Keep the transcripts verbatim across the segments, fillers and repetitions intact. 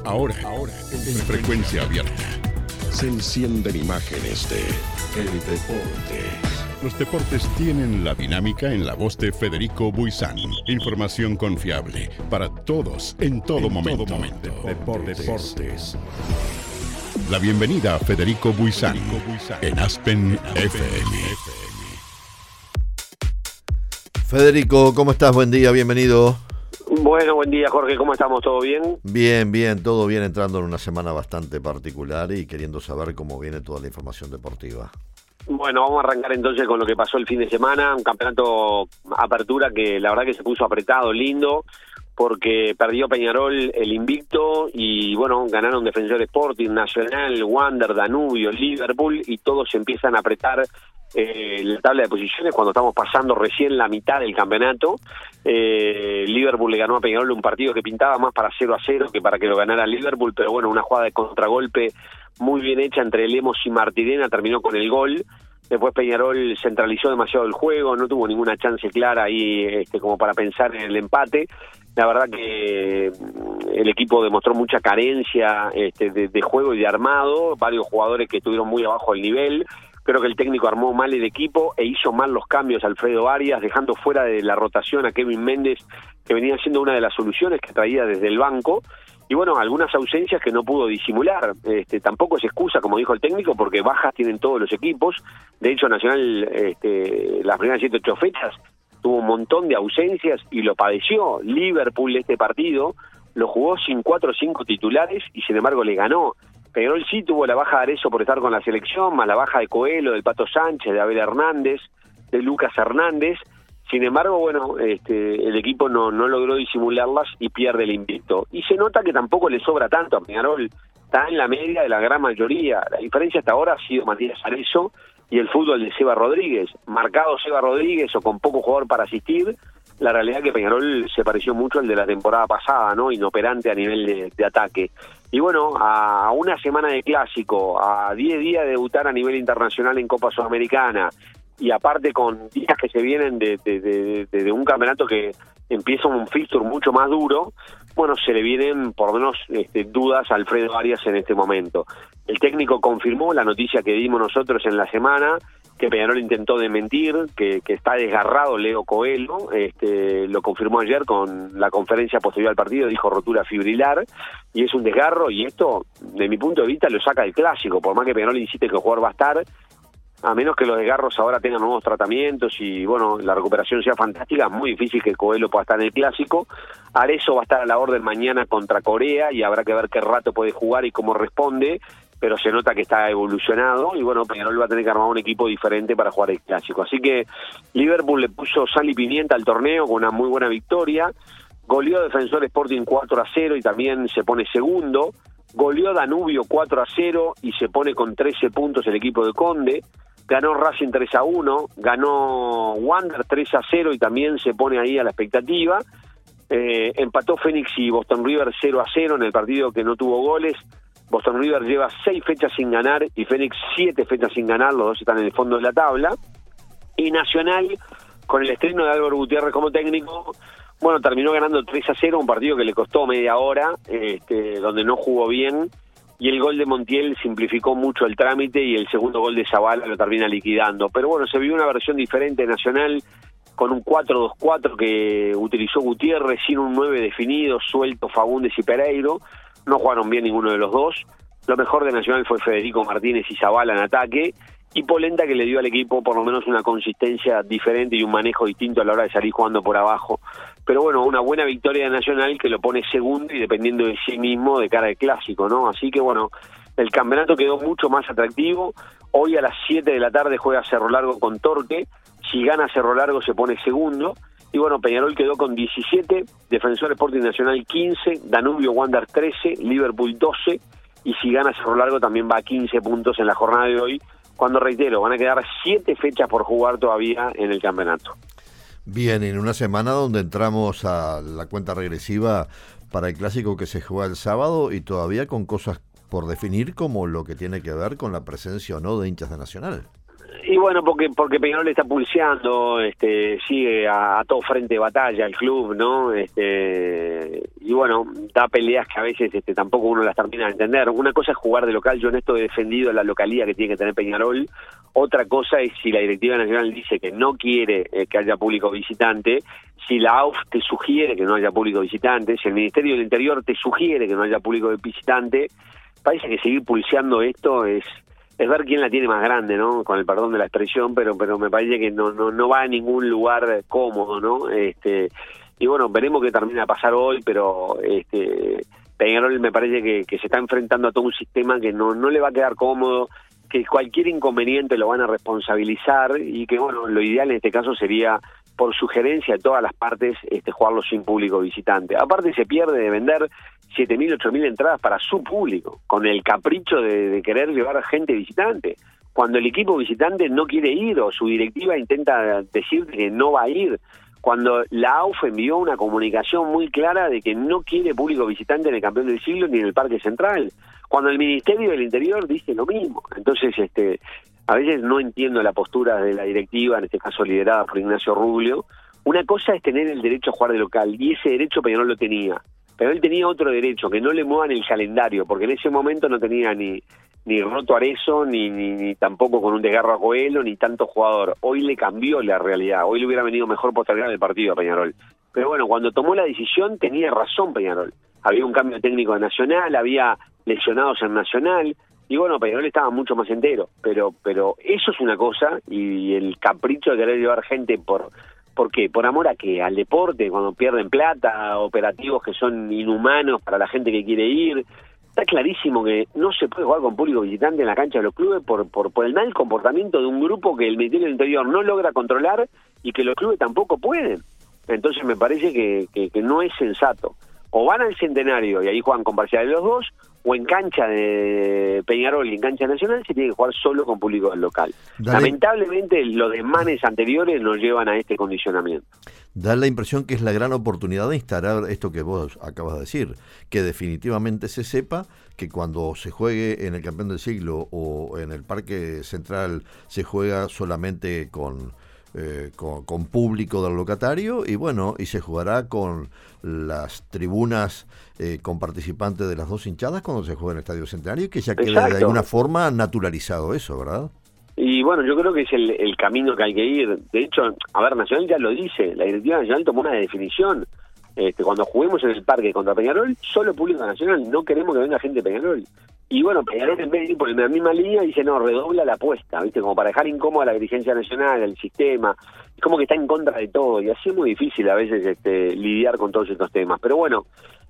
Ahora, ahora, en frecuencia abierta. Se encienden imágenes de El Deporte. Los deportes tienen la dinámica en la voz de Federico Buizán. Información confiable para todos, en todo en momento. Todo momento. Deportes. Deportes. La bienvenida a Federico Buizán en Aspen F M. Federico, ¿cómo estás? Buen día, bienvenido. Bueno, buen día, Jorge, ¿cómo estamos? ¿Todo bien? Bien, bien, todo bien, entrando en una semana bastante particular y queriendo saber cómo viene toda la información deportiva. Bueno, vamos a arrancar entonces con lo que pasó el fin de semana, un campeonato apertura que la verdad que se puso apretado, lindo, porque perdió Peñarol el invicto y bueno, ganaron Defensor Sporting, Nacional, Wander, Danubio, Liverpool y todos se empiezan a apretar eh, la tabla de posiciones cuando estamos pasando recién la mitad del campeonato. Eh, Liverpool le ganó a Peñarol un partido que pintaba más para cero a cero que para que lo ganara Liverpool, pero bueno, una jugada de contragolpe muy bien hecha entre Lemos y Martirena terminó con el gol. Después Peñarol centralizó demasiado el juego, no tuvo ninguna chance clara ahí este, como para pensar en el empate. La verdad que el equipo demostró mucha carencia este, de, de juego y de armado, varios jugadores que estuvieron muy abajo del nivel. Creo que el técnico armó mal el equipo e hizo mal los cambios Alfredo Arias, dejando fuera de la rotación a Kevin Méndez, que venía siendo una de las soluciones que traía desde el banco. Y bueno, algunas ausencias que no pudo disimular. Este, tampoco es excusa, como dijo el técnico, porque bajas tienen todos los equipos. De hecho, Nacional, este, las primeras siete ocho fechas, tuvo un montón de ausencias y lo padeció. Liverpool este partido lo jugó sin cuatro o cinco titulares y sin embargo le ganó. Peñarol sí tuvo la baja de Arezzo por estar con la selección, más la baja de Coelho, del Pato Sánchez, de Abel Hernández, de Lucas Hernández. Sin embargo, bueno, este, el equipo no, no logró disimularlas y pierde el invicto. Y se nota que tampoco le sobra tanto a Peñarol, está en la media de la gran mayoría. La diferencia hasta ahora ha sido Matías Arezzo y el fútbol de Seba Rodríguez. Marcado Seba Rodríguez o con poco jugador para asistir, la realidad es que Peñarol se pareció mucho al de la temporada pasada, ¿no? Inoperante a nivel de, de ataque. Y bueno, a una semana de clásico, a diez días de debutar a nivel internacional en Copa Sudamericana, y aparte con días que se vienen de, de, de, de, de un campeonato que empieza un fixture mucho más duro, bueno, se le vienen por lo menos este, dudas a Alfredo Arias en este momento. El técnico confirmó la noticia que dimos nosotros en la semana, que Peñarol intentó desmentir, que, que está desgarrado Leo Coelho, este, lo confirmó ayer con la conferencia posterior al partido, dijo rotura fibrilar, y es un desgarro, y esto, de mi punto de vista, lo saca del clásico, por más que Peñarol insiste que el jugador va a estar, a menos que los desgarros ahora tengan nuevos tratamientos y bueno, la recuperación sea fantástica, es muy difícil que Coelho pueda estar en el clásico. Arezzo va a estar a la orden mañana contra Corea y habrá que ver qué rato puede jugar y cómo responde, pero se nota que está evolucionado y bueno, Peñarol va a tener que armar un equipo diferente para jugar el clásico. Así que Liverpool le puso sal y pimienta al torneo con una muy buena victoria, goleó a Defensor Sporting cuatro a cero y también se pone segundo, goleó Danubio cuatro a cero y se pone con trece puntos el equipo de Conde, ganó Racing tres a uno, ganó Wander tres a cero y también se pone ahí a la expectativa. Eh, empató Fénix y Boston River cero a cero en el partido que no tuvo goles. Boston River lleva seis fechas sin ganar y Fénix siete fechas sin ganar, los dos están en el fondo de la tabla. Y Nacional, con el estreno de Álvaro Gutiérrez como técnico, bueno, terminó ganando tres a cero, un partido que le costó media hora, este, donde no jugó bien. Y el gol de Montiel simplificó mucho el trámite y el segundo gol de Zavala lo termina liquidando. Pero bueno, se vio una versión diferente de Nacional con un cuatro dos cuatro que utilizó Gutiérrez sin un nueve definido, suelto Fagundes y Pereiro. No jugaron bien ninguno de los dos. Lo mejor de Nacional fue Federico Martínez y Zavala en ataque. Y Polenta, que le dio al equipo por lo menos una consistencia diferente y un manejo distinto a la hora de salir jugando por abajo. Pero bueno, una buena victoria de Nacional que lo pone segundo y dependiendo de sí mismo de cara al clásico, ¿no? Así que bueno, el campeonato quedó mucho más atractivo. Hoy a las siete de la tarde juega Cerro Largo con Torque. Si gana Cerro Largo se pone segundo. Y bueno, Peñarol quedó con diecisiete, Defensor Sporting Nacional quince, Danubio Wander trece, Liverpool doce. Y si gana Cerro Largo también va a quince puntos en la jornada de hoy. Cuando, reitero, van a quedar siete fechas por jugar todavía en el campeonato. Bien, en una semana donde entramos a la cuenta regresiva para el clásico que se juega el sábado y todavía con cosas por definir como lo que tiene que ver con la presencia o no de hinchas de Nacional. Y bueno, porque porque Peñarol está pulseando, este, sigue a, a todo frente de batalla el club, ¿no? Este, y bueno, da peleas que a veces este, tampoco uno las termina de entender. Una cosa es jugar de local, yo en esto he defendido la localía que tiene que tener Peñarol. Otra cosa es si la directiva nacional dice que no quiere eh, que haya público visitante, si la A U F te sugiere que no haya público visitante, si el Ministerio del Interior te sugiere que no haya público visitante, parece que seguir pulseando esto es... es ver quién la tiene más grande, ¿no? Con el perdón de la expresión, pero pero me parece que no no no va a ningún lugar cómodo, ¿no? Este y bueno, veremos qué termina de pasar hoy, pero este Peñarol me parece que, que se está enfrentando a todo un sistema que no no le va a quedar cómodo, que cualquier inconveniente lo van a responsabilizar y que bueno, lo ideal en este caso sería por sugerencia de todas las partes este jugarlo sin público visitante. Aparte se pierde de vender siete mil, ocho mil entradas para su público, con el capricho de, de querer llevar a gente visitante. Cuando el equipo visitante no quiere ir o su directiva intenta decir que no va a ir. Cuando la A U F envió una comunicación muy clara de que no quiere público visitante en el Campeón del Siglo ni en el Parque Central. Cuando el Ministerio del Interior dice lo mismo. Entonces, este, a veces no entiendo la postura de la directiva, en este caso liderada por Ignacio Rubio. Una cosa es tener el derecho a jugar de local, y ese derecho Peñarol lo tenía. Pero él tenía otro derecho, que no le muevan el calendario, porque en ese momento no tenía ni ni roto Arezzo, ni, ni, ni tampoco con un desgarro a Coelho, ni tanto jugador. Hoy le cambió la realidad, hoy le hubiera venido mejor postergar el partido a Peñarol. Pero bueno, cuando tomó la decisión tenía razón Peñarol. Había un cambio técnico de Nacional, había lesionados en Nacional, y bueno, Peñarol estaba mucho más entero. Pero, pero eso es una cosa, y el capricho de querer llevar gente por... ¿Por qué? ¿Por amor a qué? ¿Al deporte? Cuando pierden plata, operativos que son inhumanos para la gente que quiere ir. Está clarísimo que no se puede jugar con público visitante en la cancha de los clubes por, por, por el mal comportamiento de un grupo que el Ministerio del Interior no logra controlar y que los clubes tampoco pueden. Entonces me parece que, que, que no es sensato. O van al Centenario y ahí juegan con parcial de los dos, o en cancha de Peñarol y en cancha nacional se tiene que jugar solo con público del local. Dale. Lamentablemente los desmanes anteriores nos llevan a este condicionamiento. Da la impresión que es la gran oportunidad de instalar esto que vos acabas de decir, que definitivamente se sepa que cuando se juegue en el Campeón del Siglo o en el Parque Central se juega solamente con... Eh, con, con público del locatario y bueno, y se jugará con las tribunas eh, con participantes de las dos hinchadas cuando se juegue en el Estadio Centenario, que ya queda de alguna forma naturalizado eso, ¿verdad? Y bueno, yo creo que es el, el camino que hay que ir. De hecho, a ver, Nacional ya lo dice, la directiva nacional tomó una definición. Este, cuando juguemos en el parque contra Peñarol, solo público nacional, no queremos que venga gente de Peñarol. Y bueno, Peñarol en vez de ir por la misma línea dice, no, redobla la apuesta, ¿viste? Como para dejar incómoda la dirigencia nacional, el sistema, es como que está en contra de todo, y así es muy difícil a veces este, lidiar con todos estos temas. Pero bueno,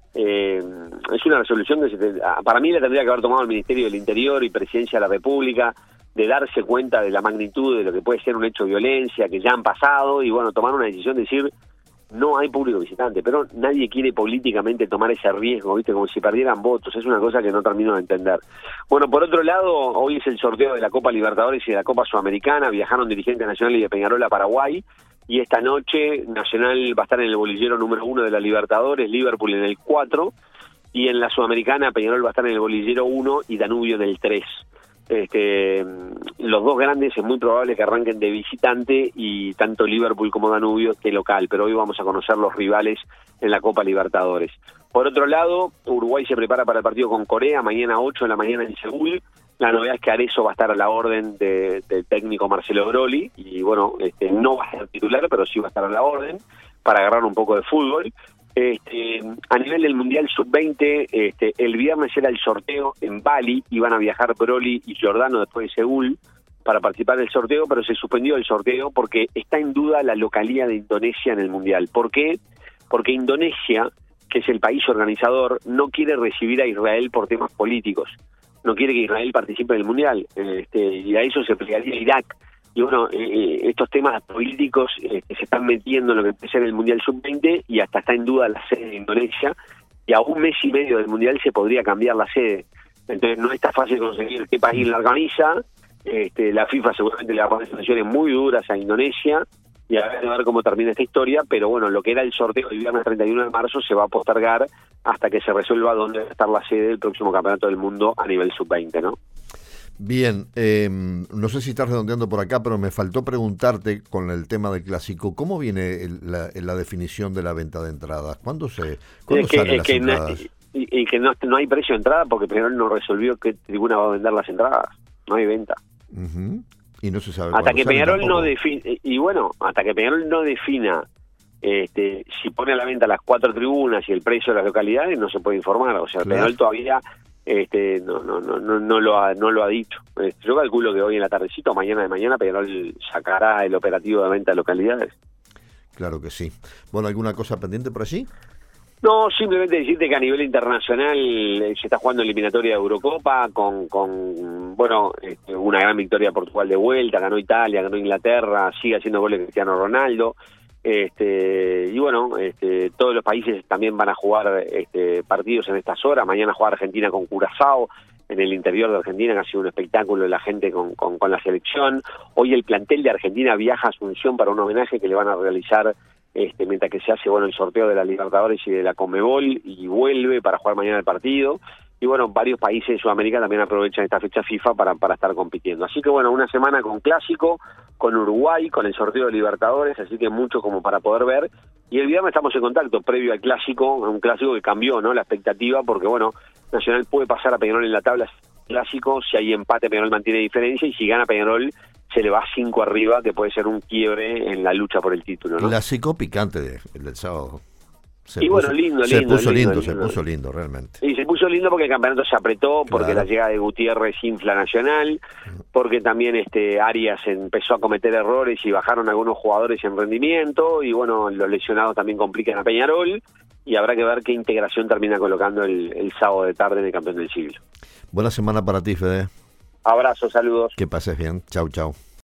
eh, es una resolución que se te, para mí la tendría que haber tomado el Ministerio del Interior y Presidencia de la República, de darse cuenta de la magnitud de lo que puede ser un hecho de violencia, que ya han pasado, y bueno, tomar una decisión de decir... no hay público visitante, pero nadie quiere políticamente tomar ese riesgo, ¿viste? Como si perdieran votos, es una cosa que no termino de entender. Bueno, por otro lado, hoy es el sorteo de la Copa Libertadores y de la Copa Sudamericana, viajaron dirigentes nacionales y de Peñarol a Paraguay, y esta noche Nacional va a estar en el bolillero número uno de la Libertadores, Liverpool en el cuatro, y en la Sudamericana Peñarol va a estar en el bolillero uno y Danubio en el tres. Este, los dos grandes es muy probable que arranquen de visitante y tanto Liverpool como Danubio que local, pero hoy vamos a conocer los rivales en la Copa Libertadores. Por otro lado, Uruguay se prepara para el partido con Corea, mañana ocho de la mañana en Seúl. La novedad es que Arezzo va a estar a la orden de, del técnico Marcelo Broli, y bueno, este, no va a ser titular, pero sí va a estar a la orden para agarrar un poco de fútbol. Este, a nivel del Mundial sub veinte, este, el viernes era el sorteo en Bali, iban a viajar Broli y Giordano después de Seúl para participar del sorteo, pero se suspendió el sorteo porque está en duda la localía de Indonesia en el Mundial. ¿Por qué? Porque Indonesia, que es el país organizador, no quiere recibir a Israel por temas políticos, no quiere que Israel participe en el Mundial, este, y a eso se plegaría Irak. Y bueno, eh, estos temas políticos eh, que se están metiendo en lo que puede ser el Mundial sub veinte, y hasta está en duda la sede de Indonesia, y a un mes y medio del Mundial se podría cambiar la sede. Entonces no está fácil conseguir qué país la organiza. Este, la FIFA seguramente le va a poner sanciones muy duras a Indonesia, y a ver, a ver cómo termina esta historia, pero bueno, lo que era el sorteo del viernes treinta y uno de marzo se va a postergar hasta que se resuelva dónde va a estar la sede del próximo Campeonato del Mundo a nivel sub veinte, ¿no? Bien, eh, no sé si estás redondeando por acá, pero me faltó preguntarte con el tema del clásico, ¿cómo viene el, la, la definición de la venta de entradas? ¿Cuándo se cuándo es que, salen es las que entradas? No, y, y que no, no hay precio de entrada porque Peñarol no resolvió qué tribuna va a vender las entradas, no hay venta. Uh-huh. Y no se sabe hasta que Peñarol tampoco. no define, y bueno, hasta que Peñarol no defina este, si pone a la venta las cuatro tribunas y el precio de las localidades, no se puede informar. O sea, claro. Peñarol todavía este, no, no, no, no, no lo ha, no lo ha dicho. Este, yo calculo que hoy en la tardecita o mañana de mañana Peñarol sacará el operativo de venta de localidades. Claro que sí. Bueno, ¿alguna cosa pendiente por allí? No, simplemente decirte que a nivel internacional eh, se está jugando eliminatoria de Eurocopa con, con bueno, este, una gran victoria de Portugal de vuelta, ganó Italia, ganó Inglaterra, sigue haciendo goles Cristiano Ronaldo, este, y bueno, este, todos los países también van a jugar este, partidos en estas horas. Mañana juega Argentina con Curazao en el interior de Argentina, que ha sido un espectáculo de la gente con, con, con la selección. Hoy el plantel de Argentina viaja a Asunción para un homenaje que le van a realizar Este, mientras que se hace bueno el sorteo de la Libertadores y de la Conmebol, y vuelve para jugar mañana el partido. Y bueno, varios países de Sudamérica también aprovechan esta fecha FIFA para, para estar compitiendo. Así que bueno, una semana con clásico, con Uruguay, con el sorteo de Libertadores, así que mucho como para poder ver. Y el viernes estamos en contacto previo al clásico, un clásico que cambió, ¿no?, la expectativa, porque bueno, Nacional puede pasar a Peñarol en la tabla clásico, si hay empate Peñarol mantiene diferencia, y si gana Peñarol se le va cinco arriba, que puede ser un quiebre en la lucha por el título, ¿no? La secó picante de, el del sábado. Se y puso, bueno, lindo, se lindo, puso lindo, lindo, lindo, se puso lindo, realmente. Y se puso lindo porque el campeonato se apretó, porque claro. la llegada de Gutiérrez infla Nacional, porque también este Arias empezó a cometer errores y bajaron algunos jugadores en rendimiento, y bueno, los lesionados también complican a Peñarol, y habrá que ver qué integración termina colocando el, el sábado de tarde en el campeón del siglo. Buena semana para ti, Fede. Abrazos, saludos. Que pases bien. Chau, chau.